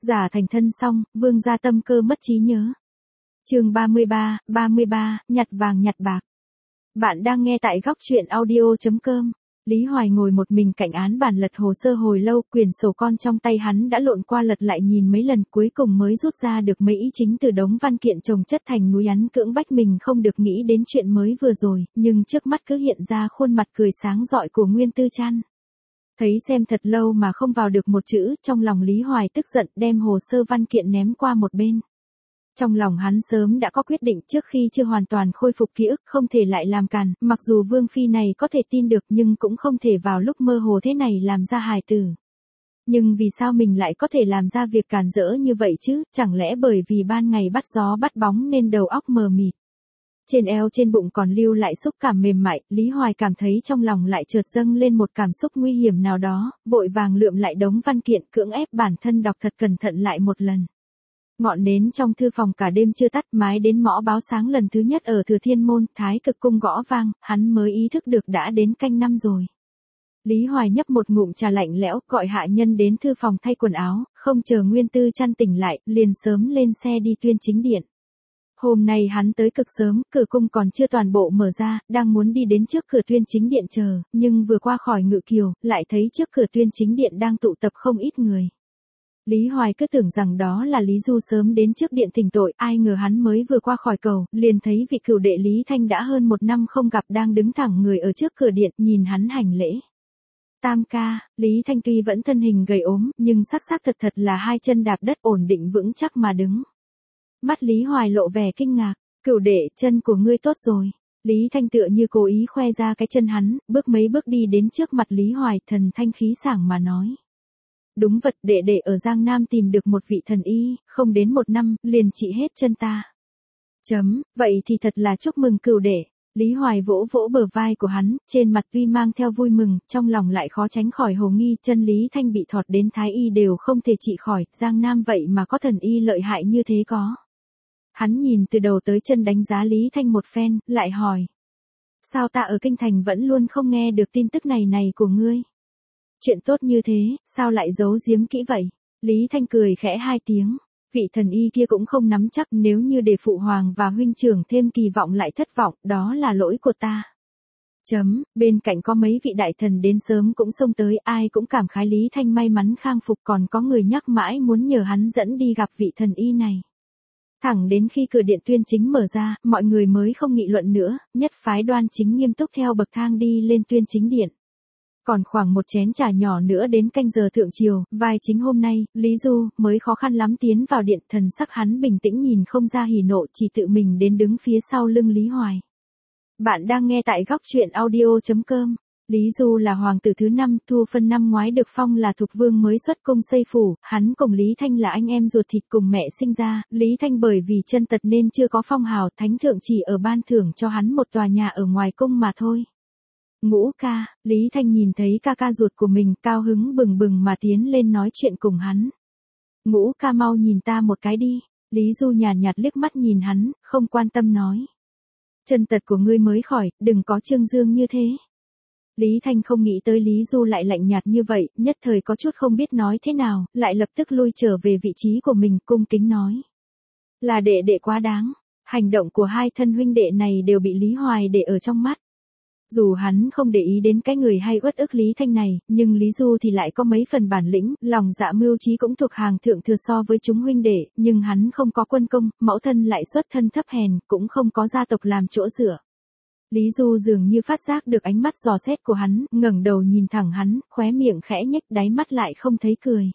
Giả thành thân xong, Vương gia tâm cơ mất trí nhớ. Chương 33, nhặt vàng nhặt bạc. Bạn đang nghe tại góc truyện audio.com. Lý Hoài ngồi một mình cạnh án bàn lật hồ sơ hồi lâu, quyển sổ con trong tay hắn đã lộn qua lật lại nhìn mấy lần, cuối cùng mới rút ra được mấy ý chính từ đống văn kiện chồng chất thành núi, hắn cưỡng bách mình không được nghĩ đến chuyện mới vừa rồi, nhưng trước mắt cứ hiện ra khuôn mặt cười sáng rọi của Nguyên Tư Trăn. Thấy xem thật lâu mà không vào được một chữ, trong lòng Lý Hoài tức giận đem hồ sơ văn kiện ném qua một bên. Trong lòng hắn sớm đã có quyết định, trước khi chưa hoàn toàn khôi phục ký ức không thể lại làm càn, mặc dù Vương Phi này có thể tin được nhưng cũng không thể vào lúc mơ hồ thế này làm ra hài tử. Nhưng vì sao mình lại có thể làm ra việc càn rỡ như vậy chứ, chẳng lẽ bởi vì ban ngày bắt gió bắt bóng nên đầu óc mờ mịt. Trên eo trên bụng còn lưu lại xúc cảm mềm mại, Lý Hoài cảm thấy trong lòng lại chợt dâng lên một cảm xúc nguy hiểm nào đó, vội vàng lượm lại đống văn kiện, cưỡng ép bản thân đọc thật cẩn thận lại một lần. Ngọn nến trong thư phòng cả đêm chưa tắt, mái đến mõ báo sáng lần thứ nhất ở Thừa Thiên Môn, Thái Cực Cung gõ vang, hắn mới ý thức được đã đến canh năm rồi. Lý Hoài nhấp một ngụm trà lạnh lẽo, gọi hạ nhân đến thư phòng thay quần áo, không chờ Nguyên Tư Trăn tỉnh lại, liền sớm lên xe đi Tuyên Chính Điện. Hôm nay hắn tới cực sớm, cửa cung còn chưa toàn bộ mở ra, đang muốn đi đến trước cửa Tuyên Chính Điện chờ, nhưng vừa qua khỏi ngự kiều, lại thấy trước cửa Tuyên Chính Điện đang tụ tập không ít người. Lý Hoài cứ tưởng rằng đó là Lý Du sớm đến trước điện thỉnh tội, ai ngờ hắn mới vừa qua khỏi cầu, liền thấy vị cửu đệ Lý Thanh đã hơn một năm không gặp đang đứng thẳng người ở trước cửa điện, nhìn hắn hành lễ. Tam ca, Lý Thanh tuy vẫn thân hình gầy ốm, nhưng sắc thật là hai chân đạp đất ổn định vững chắc mà đứng. Mắt Lý Hoài lộ vẻ kinh ngạc, cửu đệ, chân của ngươi tốt rồi. Lý Thanh tựa như cố ý khoe ra cái chân hắn, bước mấy bước đi đến trước mặt Lý Hoài, thần thanh khí sảng mà nói. Đúng vật, đệ đệ ở Giang Nam tìm được một vị thần y, không đến một năm, liền trị hết chân ta. Vậy thì thật là chúc mừng cửu đệ. Lý Hoài vỗ vỗ bờ vai của hắn, trên mặt tuy mang theo vui mừng, trong lòng lại khó tránh khỏi hồ nghi, chân Lý Thanh bị thọt đến Thái y đều không thể trị khỏi, Giang Nam vậy mà có thần y lợi hại như thế có. Hắn nhìn từ đầu tới chân đánh giá Lý Thanh một phen, lại hỏi. Sao ta ở Kinh Thành vẫn luôn không nghe được tin tức này của ngươi? Chuyện tốt như thế, sao lại giấu giếm kỹ vậy? Lý Thanh cười khẽ hai tiếng. Vị thần y kia cũng không nắm chắc, nếu như để phụ hoàng và huynh trưởng thêm kỳ vọng lại thất vọng, đó là lỗi của ta. Bên cạnh có mấy vị đại thần đến sớm cũng xông tới, ai cũng cảm khái Lý Thanh may mắn khang phục, còn có người nhắc mãi muốn nhờ hắn dẫn đi gặp vị thần y này. Thẳng đến khi cửa điện Tuyên Chính mở ra, mọi người mới không nghị luận nữa, nhất phái Đoan Chính nghiêm túc theo bậc thang đi lên Tuyên Chính Điện. Còn khoảng một chén trà nhỏ nữa đến canh giờ thượng triều, vai chính hôm nay, Lý Du, mới khó khăn lắm tiến vào điện, thần sắc hắn bình tĩnh nhìn không ra hỉ nộ, chỉ tự mình đến đứng phía sau lưng Lý Hoài. Bạn đang nghe tại góc truyện audio.com. Lý Du là hoàng tử thứ 5, Thu Phân năm ngoái được phong là Thục Vương mới xuất cung xây phủ, hắn cùng Lý Thanh là anh em ruột thịt cùng mẹ sinh ra, Lý Thanh bởi vì chân tật nên chưa có phong hào, thánh thượng chỉ ở ban thưởng cho hắn một tòa nhà ở ngoài cung mà thôi. Ngũ ca, Lý Thanh nhìn thấy ca ruột của mình, cao hứng bừng bừng mà tiến lên nói chuyện cùng hắn. Ngũ ca mau nhìn ta một cái đi. Lý Du nhàn nhạt liếc mắt nhìn hắn, không quan tâm nói. Chân tật của ngươi mới khỏi, đừng có trương dương như thế. Lý Thanh không nghĩ tới Lý Du lại lạnh nhạt như vậy, nhất thời có chút không biết nói thế nào, lại lập tức lui trở về vị trí của mình, cung kính nói. Là đệ đệ quá đáng, hành động của hai thân huynh đệ này đều bị Lý Hoài để ở trong mắt. Dù hắn không để ý đến cái người hay uất ức Lý Thanh này, nhưng Lý Du thì lại có mấy phần bản lĩnh, lòng dạ mưu trí cũng thuộc hàng thượng thừa so với chúng huynh đệ, nhưng hắn không có quân công, mẫu thân lại xuất thân thấp hèn, cũng không có gia tộc làm chỗ dựa. Lý Du dường như phát giác được ánh mắt dò xét của hắn, ngẩng đầu nhìn thẳng hắn, khóe miệng khẽ nhếch, đáy mắt lại không thấy cười.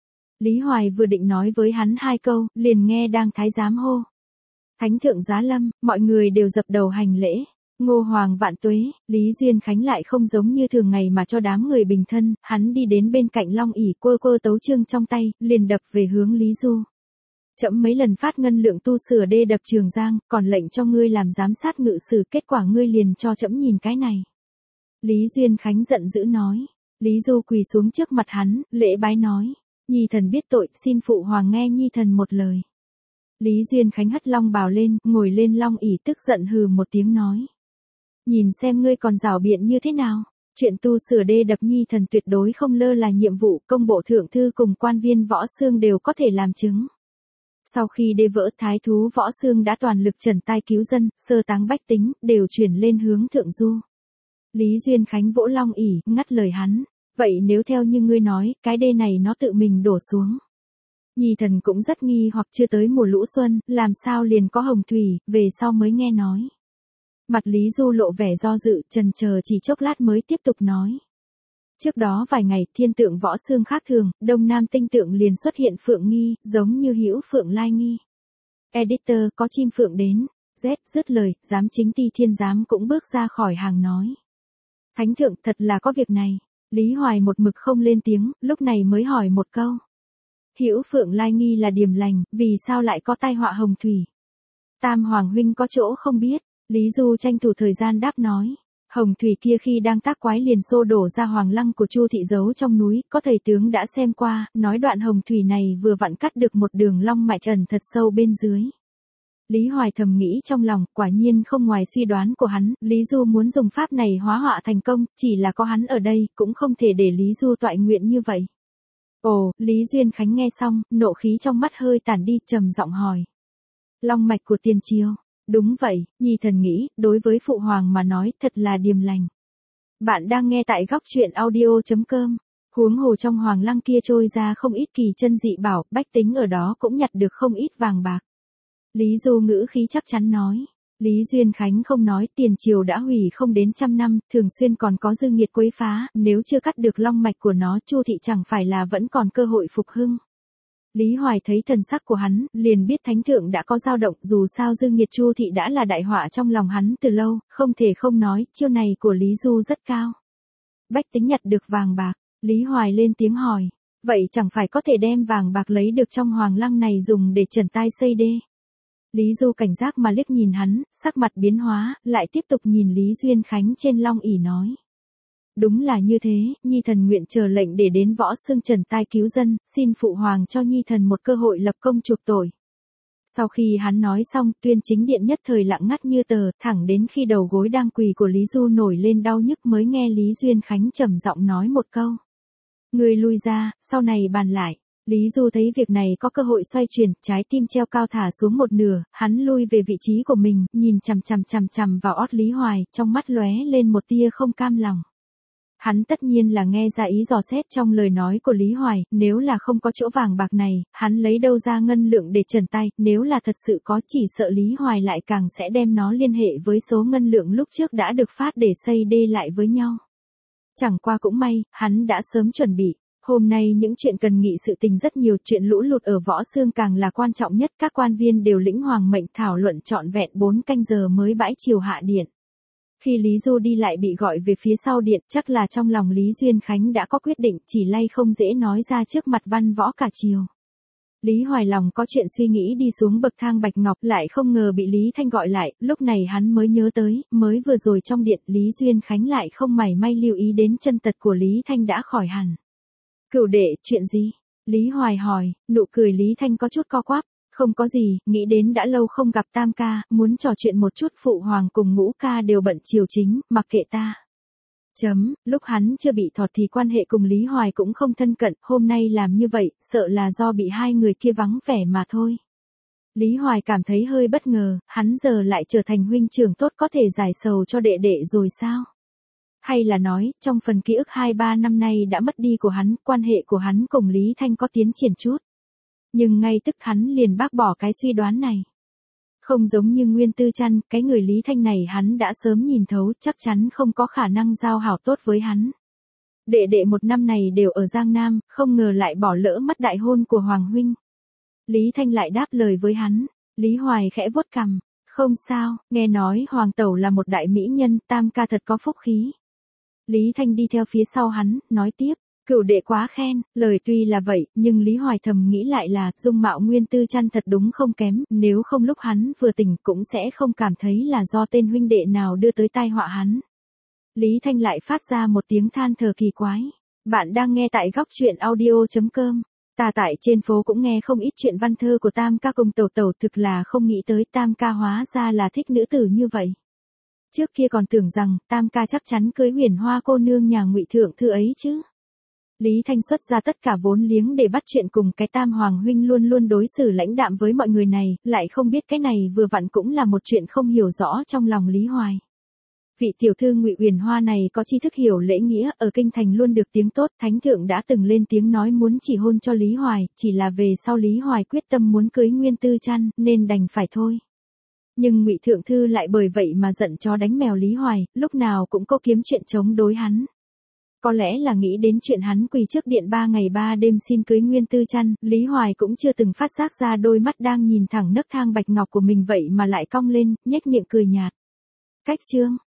Lý Hoài vừa định nói với hắn hai câu, liền nghe đang thái giám hô. Thánh thượng giá lâm, mọi người đều dập đầu hành lễ. Ngô Hoàng vạn tuế, Lý Duyên Khánh lại không giống như thường ngày mà cho đám người bình thân, hắn đi đến bên cạnh Long ỷ quơ tấu chương trong tay, liền đập về hướng Lý Du. Trẫm mấy lần phát ngân lượng tu sửa đê đập Trường Giang, còn lệnh cho ngươi làm giám sát ngự sử, kết quả ngươi liền cho trẫm nhìn cái này. Lý Duyên Khánh giận dữ nói. Lý Du quỳ xuống trước mặt hắn, lễ bái nói. Nhi thần biết tội, xin phụ hoàng nghe nhi thần một lời. Lý Duyên Khánh hất long bào lên, ngồi lên Long ỷ tức giận hừ một tiếng nói. Nhìn xem ngươi còn giảo biện như thế nào. Chuyện tu sửa đê đập Nhi Thần tuyệt đối không lơ là nhiệm vụ, công bộ thượng thư cùng quan viên Võ Xương đều có thể làm chứng. Sau khi đê vỡ, thái thú Võ Xương đã toàn lực trần tai cứu dân, sơ táng bách tính, đều chuyển lên hướng thượng du. Lý Duyên Khánh vỗ long ỷ, ngắt lời hắn. Vậy nếu theo như ngươi nói, cái đê này nó tự mình đổ xuống. Nhi Thần cũng rất nghi hoặc chưa tới mùa lũ xuân, làm sao liền có hồng thủy, về sau mới nghe nói. Mặt Lý Du lộ vẻ do dự, chần chờ chỉ chốc lát mới tiếp tục nói. Trước đó vài ngày, thiên tượng Võ Xương khác thường, đông nam tinh tượng liền xuất hiện phượng nghi, giống như hữu phượng lai nghi. Editor, có chim phượng đến. Z dứt lời, giám chính Ti Thiên giám cũng bước ra khỏi hàng nói. Thánh thượng, thật là có việc này. Lý Hoài một mực không lên tiếng, lúc này mới hỏi một câu. Hữu phượng lai nghi là điềm lành, vì sao lại có tai họa hồng thủy? Tam Hoàng huynh có chỗ không biết. Lý Du tranh thủ thời gian đáp nói. Hồng thủy kia khi đang tác quái liền xô đổ ra hoàng lăng của Chu thị giấu trong núi, có thầy tướng đã xem qua, nói đoạn hồng thủy này vừa vặn cắt được một đường long mạch ẩn thật sâu bên dưới. Lý Hoài thầm nghĩ trong lòng, quả nhiên không ngoài suy đoán của hắn, Lý Du muốn dùng pháp này hóa họa thành công, chỉ là có hắn ở đây, cũng không thể để Lý Du toại nguyện như vậy. Ồ, Lý Duyên Khánh nghe xong, nộ khí trong mắt hơi tản đi, trầm giọng hỏi. Long mạch của tiền triều. Đúng vậy, Nhi Thần nghĩ, đối với phụ hoàng mà nói, thật là điềm lành. Bạn đang nghe tại góc truyện audio.com. Huống hồ trong hoàng lăng kia trôi ra không ít kỳ chân dị bảo, bách tính ở đó cũng nhặt được không ít vàng bạc. Lý Du ngữ khí chắc chắn nói. Lý Duyên Khánh không nói, tiền triều đã hủy không đến 100 năm, thường xuyên còn có dư nghiệt quấy phá, nếu chưa cắt được long mạch của nó, Chu thị chẳng phải là vẫn còn cơ hội phục hưng. Lý Hoài thấy thần sắc của hắn, liền biết thánh thượng đã có dao động, dù sao dư nghiệt Chu thị đã là đại họa trong lòng hắn từ lâu, không thể không nói, chiêu này của Lý Du rất cao. Bách tính nhặt được vàng bạc, Lý Hoài lên tiếng hỏi, vậy chẳng phải có thể đem vàng bạc lấy được trong hoàng lăng này dùng để trần tai xây đê. Lý Du cảnh giác mà liếc nhìn hắn, sắc mặt biến hóa, lại tiếp tục nhìn Lý Duyên Khánh trên long ỷ nói. Đúng là như thế, Nhi Thần nguyện chờ lệnh để đến Võ Xương trần tai cứu dân, xin phụ hoàng cho Nhi Thần một cơ hội lập công chuộc tội. Sau khi hắn nói xong, Tuyên Chính Điện nhất thời lặng ngắt như tờ, thẳng đến khi đầu gối đang quỳ của Lý Du nổi lên đau nhức mới nghe Lý Duyên Khánh trầm giọng nói một câu. Người lui ra, sau này bàn lại. Lý Du thấy việc này có cơ hội xoay chuyển, trái tim treo cao thả xuống một nửa, hắn lui về vị trí của mình, nhìn chằm vào ót Lý Hoài, trong mắt lóe lên một tia không cam lòng. Hắn tất nhiên là nghe ra ý dò xét trong lời nói của Lý Hoài, nếu là không có chỗ vàng bạc này, hắn lấy đâu ra ngân lượng để trần tay, nếu là thật sự có chỉ sợ Lý Hoài lại càng sẽ đem nó liên hệ với số ngân lượng lúc trước đã được phát để xây đê lại với nhau. Chẳng qua cũng may, hắn đã sớm chuẩn bị. Hôm nay những chuyện cần nghị sự tình rất nhiều, chuyện lũ lụt ở Võ Xương càng là quan trọng nhất, các quan viên đều lĩnh hoàng mệnh thảo luận trọn vẹn 4 canh giờ mới bãi triều hạ điện. Khi Lý Du đi lại bị gọi về phía sau điện, chắc là trong lòng Lý Duyên Khánh đã có quyết định, chỉ lay không dễ nói ra trước mặt văn võ cả triều. Lý Hoài lòng có chuyện suy nghĩ đi xuống bậc thang bạch ngọc, lại không ngờ bị Lý Thanh gọi lại, lúc này hắn mới nhớ tới, mới vừa rồi trong điện Lý Duyên Khánh lại không mảy may lưu ý đến chân tật của Lý Thanh đã khỏi hẳn. Cửu đệ, chuyện gì? Lý Hoài hỏi, nụ cười Lý Thanh có chút co quắp. Không có gì, nghĩ đến đã lâu không gặp Tam ca, muốn trò chuyện một chút, phụ hoàng cùng Ngũ ca đều bận triều chính, mặc kệ ta. Lúc hắn chưa bị thọt thì quan hệ cùng Lý Hoài cũng không thân cận, hôm nay làm như vậy, sợ là do bị hai người kia vắng vẻ mà thôi. Lý Hoài cảm thấy hơi bất ngờ, hắn giờ lại trở thành huynh trưởng tốt có thể giải sầu cho đệ đệ rồi sao? Hay là nói, trong phần ký ức 2-3 năm nay đã mất đi của hắn, quan hệ của hắn cùng Lý Thanh có tiến triển chút. Nhưng ngay tức hắn liền bác bỏ cái suy đoán này. Không giống như Nguyên Tư Trăn, cái người Lý Thanh này hắn đã sớm nhìn thấu, chắc chắn không có khả năng giao hảo tốt với hắn. Đệ đệ một năm này đều ở Giang Nam, không ngờ lại bỏ lỡ mất đại hôn của Hoàng huynh. Lý Thanh lại đáp lời với hắn, Lý Hoài khẽ vuốt cằm, không sao, nghe nói Hoàng tẩu là một đại mỹ nhân, Tam ca thật có phúc khí. Lý Thanh đi theo phía sau hắn, nói tiếp. Cửu đệ quá khen, lời tuy là vậy, nhưng Lý Hoài thầm nghĩ lại là, dung mạo Nguyên Tư Trăn thật đúng không kém, nếu không lúc hắn vừa tỉnh cũng sẽ không cảm thấy là do tên huynh đệ nào đưa tới tai họa hắn. Lý Thanh lại phát ra một tiếng than thở kỳ quái. Bạn đang nghe tại góc truyện audio.com. Ta tại trên phố cũng nghe không ít chuyện văn thơ của Tam ca cùng tẩu tẩu, thực là không nghĩ tới Tam ca hóa ra là thích nữ tử như vậy. Trước kia còn tưởng rằng, Tam ca chắc chắn cưới Huyền Hoa cô nương nhà Ngụy thượng thư ấy chứ. Lý Thanh xuất ra tất cả vốn liếng để bắt chuyện cùng cái Tam hoàng huynh luôn luôn đối xử lãnh đạm với mọi người này, lại không biết cái này vừa vặn cũng là một chuyện không hiểu rõ trong lòng Lý Hoài. Vị tiểu thư Ngụy Huyền Hoa này có tri thức hiểu lễ nghĩa, ở kinh thành luôn được tiếng tốt, thánh thượng đã từng lên tiếng nói muốn chỉ hôn cho Lý Hoài, chỉ là về sau Lý Hoài quyết tâm muốn cưới Nguyên Tư Trăn, nên đành phải thôi. Nhưng Ngụy thượng thư lại bởi vậy mà giận chó đánh mèo Lý Hoài, lúc nào cũng có kiếm chuyện chống đối hắn. Có lẽ là nghĩ đến chuyện hắn quỳ trước điện 3 ngày 3 đêm xin cưới Nguyên Tư Trăn, Lý Hoài cũng chưa từng phát giác ra đôi mắt đang nhìn thẳng nấc thang bạch ngọc của mình vậy mà lại cong lên, nhếch miệng cười nhạt. Cách chương